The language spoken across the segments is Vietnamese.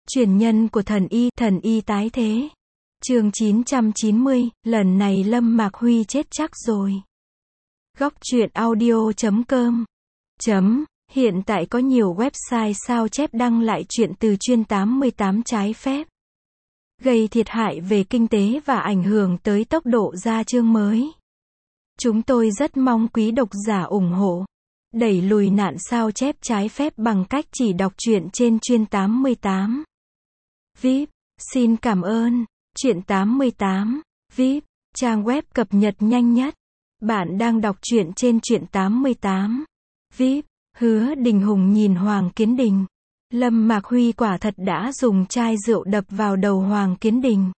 Truyền nhân của thần y tái thế. Chương 990, lần này Lâm Mạc Huy chết chắc rồi. Góc truyện audio.com. Hiện tại có nhiều website sao chép đăng lại chuyện từ Chuyên 88 trái phép, gây thiệt hại về kinh tế và ảnh hưởng tới tốc độ ra chương mới. Chúng tôi rất mong quý độc giả ủng hộ, đẩy lùi nạn sao chép trái phép bằng cách chỉ đọc truyện trên Chuyên 88. VIP, xin cảm ơn. Truyện 88, VIP, trang web cập nhật nhanh nhất. Bạn đang đọc truyện trên Truyện 88. VIP, Hứa Đình Hùng nhìn Hoàng Kiến Đình. Lâm Mạc Huy quả thật đã dùng chai rượu đập vào đầu Hoàng Kiến Đình.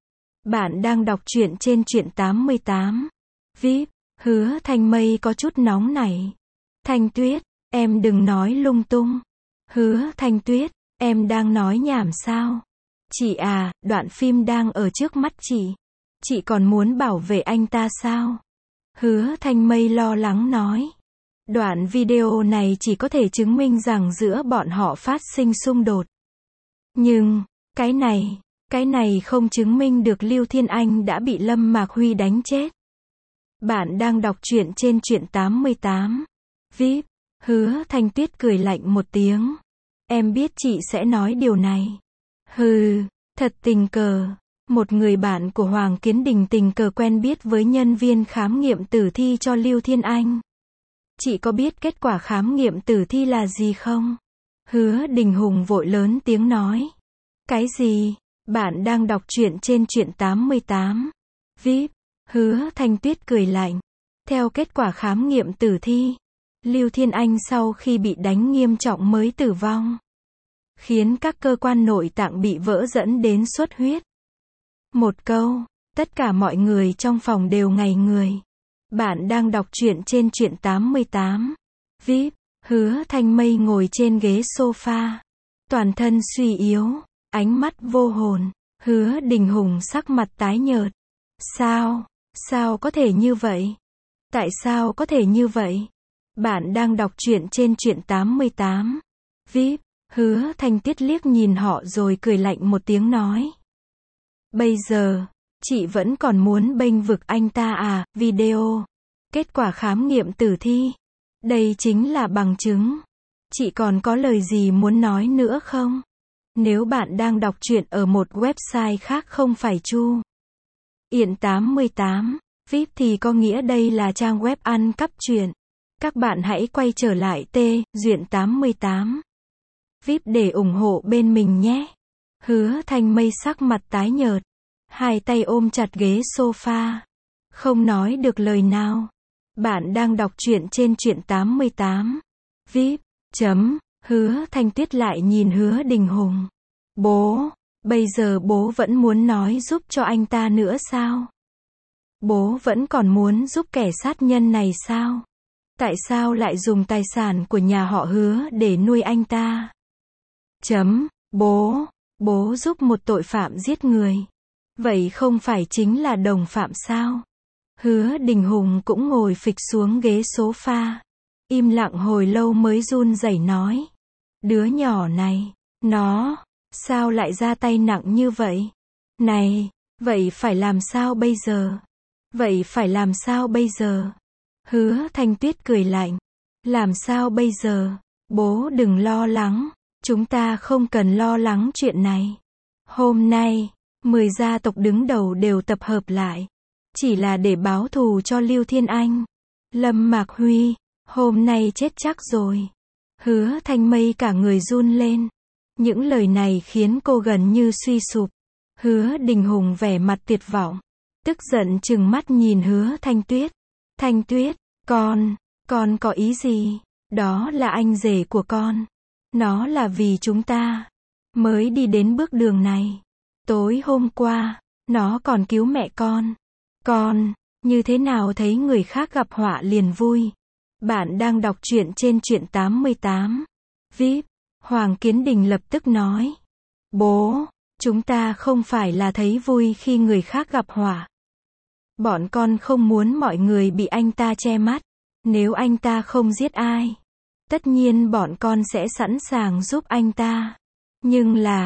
Bạn đang đọc truyện trên Truyện 88. VIP, Hứa Thanh Mây có chút nóng nảy. Thanh Tuyết, em đừng nói lung tung. Hứa Thanh Tuyết, em đang nói nhảm sao? Chị à, đoạn phim đang ở trước mắt chị còn muốn bảo vệ anh ta sao? Hứa Thanh Mây lo lắng nói. Đoạn video này chỉ có thể chứng minh rằng giữa bọn họ phát sinh xung đột. Nhưng, cái này không chứng minh được Lưu Thiên Anh đã bị Lâm Mạc Huy đánh chết. Bạn đang đọc truyện trên Truyện 88. VIP, Hứa Thanh Tuyết cười lạnh một tiếng. Em biết chị sẽ nói điều này. Hừ, thật tình cờ. Một người bạn của Hoàng Kiến Đình tình cờ quen biết với nhân viên khám nghiệm tử thi cho Lưu Thiên Anh. Chị có biết kết quả khám nghiệm tử thi là gì không? Hứa Đình Hùng vội lớn tiếng nói. Cái gì? Bạn đang đọc truyện trên Truyện 88. VIP, Hứa Thanh Tuyết cười lạnh. Theo kết quả khám nghiệm tử thi, Lưu Thiên Anh sau khi bị đánh nghiêm trọng mới tử vong, khiến các cơ quan nội tạng bị vỡ dẫn đến xuất huyết. Một câu, tất cả mọi người trong phòng đều ngây người. Bạn đang đọc truyện trên Truyện 88. VIP, Hứa Thanh Mây ngồi trên ghế sofa, toàn thân suy yếu, ánh mắt vô hồn. Hứa Đình Hùng sắc mặt tái nhợt. Sao có thể như vậy? Tại sao có thể như vậy? Bạn đang đọc truyện trên Truyện 88. VIP, Hứa Thanh Tuyết liếc nhìn họ rồi cười lạnh một tiếng nói. Bây giờ, chị vẫn còn muốn bênh vực anh ta à? Video, kết quả khám nghiệm tử thi, đây chính là bằng chứng. Chị còn có lời gì muốn nói nữa không? Nếu bạn đang đọc truyện ở một website khác không phải Chu Yện 88, VIP thì có nghĩa đây là trang web ăn cắp truyện. Các bạn hãy quay trở lại Duyện 88 VIP để ủng hộ bên mình nhé. Hứa Thanh Mây sắc mặt tái nhợt, hai tay ôm chặt ghế sofa, không nói được lời nào. Bạn đang đọc truyện trên Truyện 88. VIP, Hứa Thanh Tuyết lại nhìn Hứa Đình Hùng. Bố, bây giờ bố vẫn muốn nói giúp cho anh ta nữa sao? Bố vẫn còn muốn giúp kẻ sát nhân này sao? Tại sao lại dùng tài sản của nhà họ Hứa để nuôi anh ta? Bố giúp một tội phạm giết người. Vậy không phải chính là đồng phạm sao? Hứa Đình Hùng cũng ngồi phịch xuống ghế sofa, im lặng hồi lâu mới run rẩy nói. Đứa nhỏ này, nó, sao lại ra tay nặng như vậy? Này, vậy phải làm sao bây giờ? Hứa Thanh Tuyết cười lạnh. Làm sao bây giờ? Bố đừng lo lắng. Chúng ta không cần lo lắng chuyện này. Hôm nay, 10 gia tộc đứng đầu đều tập hợp lại. Chỉ là để báo thù cho Lưu Thiên Anh. Lâm Mạc Huy, hôm nay chết chắc rồi. Hứa Thanh Mây cả người run lên. Những lời này khiến cô gần như suy sụp. Hứa Đình Hùng vẻ mặt tuyệt vọng, tức giận trừng mắt nhìn Hứa Thanh Tuyết. Thanh Tuyết, con có ý gì? Đó là anh rể của con. Nó là vì chúng ta mới đi đến bước đường này. Tối hôm qua, nó còn cứu mẹ con. Con, như thế nào thấy người khác gặp họa liền vui. Bạn đang đọc truyện trên Truyện 88. VIP, Hoàng Kiến Đình lập tức nói. Bố, chúng ta không phải là thấy vui khi người khác gặp họa. Bọn con không muốn mọi người bị anh ta che mắt. Nếu anh ta không giết ai, tất nhiên bọn con sẽ sẵn sàng giúp anh ta. Nhưng là,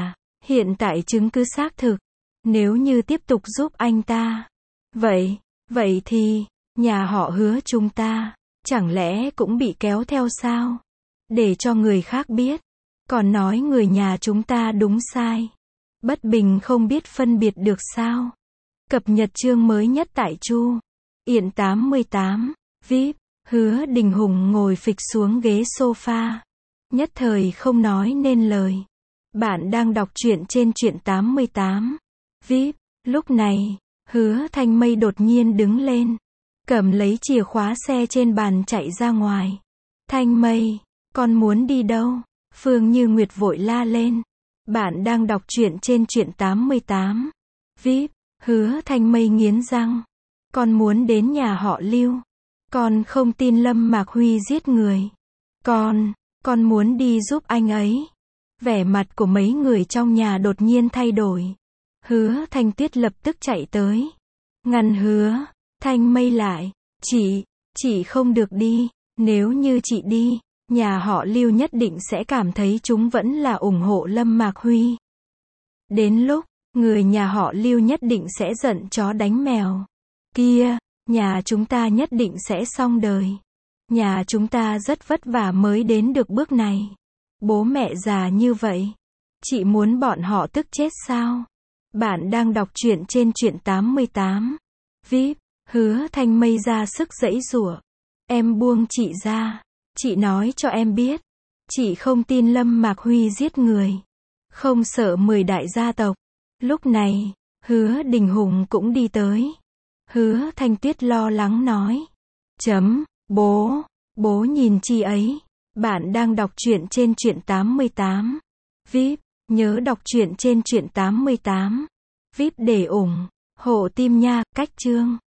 Hiện tại chứng cứ xác thực. Nếu như tiếp tục giúp anh ta. Vậy thì, nhà họ Hứa chúng ta, chẳng lẽ cũng bị kéo theo sao? Để cho người khác biết. Còn nói người nhà chúng ta đúng sai. Bất bình không biết phân biệt được sao? Cập nhật chương mới nhất tại Chu Yện 88. VIP. Hứa Đình Hùng ngồi phịch xuống ghế sofa. Nhất thời không nói nên lời. Bạn đang đọc truyện trên truyện 88. VIP. Lúc này, Hứa Thanh Mây đột nhiên đứng lên. Cầm lấy chìa khóa xe trên bàn chạy ra ngoài. Thanh Mây, con muốn đi đâu? Phương Như Nguyệt vội la lên. Bạn đang đọc truyện trên truyện 88. VIP. Hứa Thanh Mây nghiến răng. Con muốn đến nhà họ Lưu. Con không tin Lâm Mạc Huy giết người. Con muốn đi giúp anh ấy. Vẻ mặt của mấy người trong nhà đột nhiên thay đổi. Hứa Thanh Tuyết lập tức chạy tới. Ngăn Hứa Thanh Mây lại. Chị không được đi. Nếu như chị đi, nhà họ Lưu nhất định sẽ cảm thấy chúng vẫn là ủng hộ Lâm Mạc Huy. Đến lúc, người nhà họ Lưu nhất định sẽ giận chó đánh mèo. Kia, nhà chúng ta nhất định sẽ xong đời. Nhà chúng ta rất vất vả mới đến được bước này. Bố mẹ già như vậy. Chị muốn bọn họ tức chết sao? Bạn đang đọc truyện trên truyện 88. VIP. Hứa Thanh Mây ra sức giãy giụa. Em buông chị ra. Chị nói cho em biết. Chị không tin Lâm Mạc Huy giết người. Không sợ 10 đại gia tộc. Lúc này, Hứa Đình Hùng cũng đi tới. Hứa Thanh Tuyết lo lắng nói. Bố nhìn chi ấy. Bạn đang đọc truyện trên truyện 88. VIP. Nhớ đọc truyện trên truyện 88. VIP để ủng hộ team nha. Cách chương.